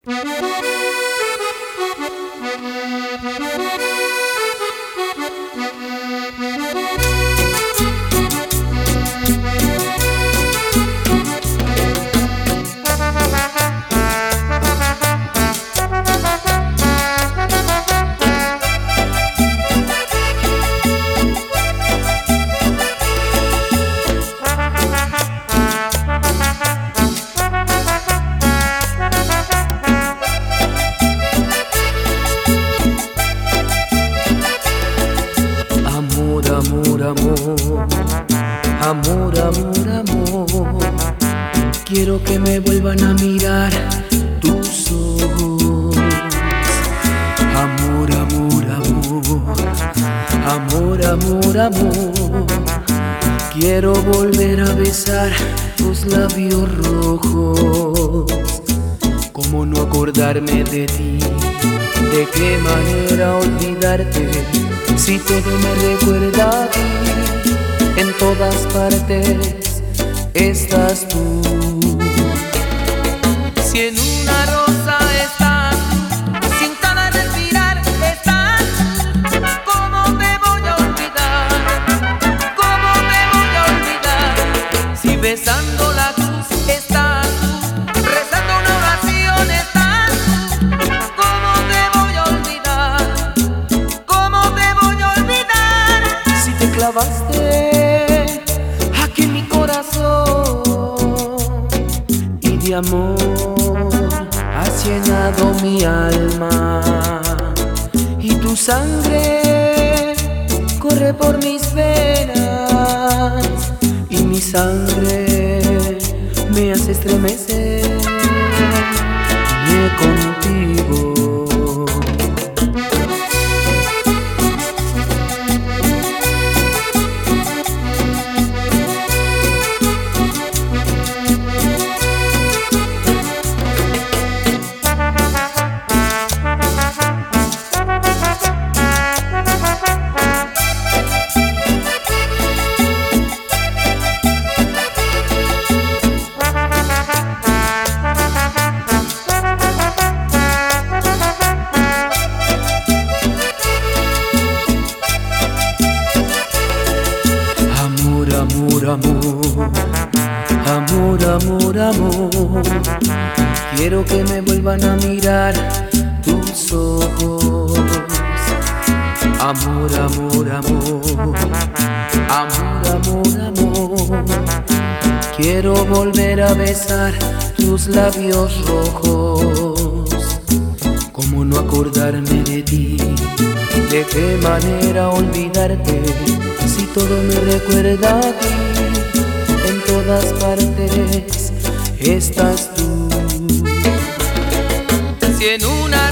Amor, amor, amor, quiero que me vuelvan a mirar tus ojos. Amor, amor, amor, amor, amor, amor, quiero volver a besar tus labios rojos. ¿Cómo no acordarme de ti? ¿De qué manera olvidarte? Si todo me recuerda a ti, en todas partes estás tú. Si en una rosa estás, sin cada respirar estás, ¿cómo te voy a olvidar? ¿Cómo te voy a olvidar? Si besando la cruz estás, rezando una oración estás, ¿cómo te voy a olvidar? ¿Cómo te voy a olvidar? Si te clavaste aquí en mi corazón y de amor has llenado mi alma, y tu sangre corre por mis venas, y mi sangre me hace estremecer contigo. Amor, amor, amor, amor, amor, quiero que me vuelvan a mirar tus ojos. Amor, amor, amor, amor, amor, amor, quiero volver a besar tus labios rojos. ¿Cómo no acordarme de ti? ¿De qué manera olvidarte? Si todo me recuerda a ti, en todas partes estás tú. Si en una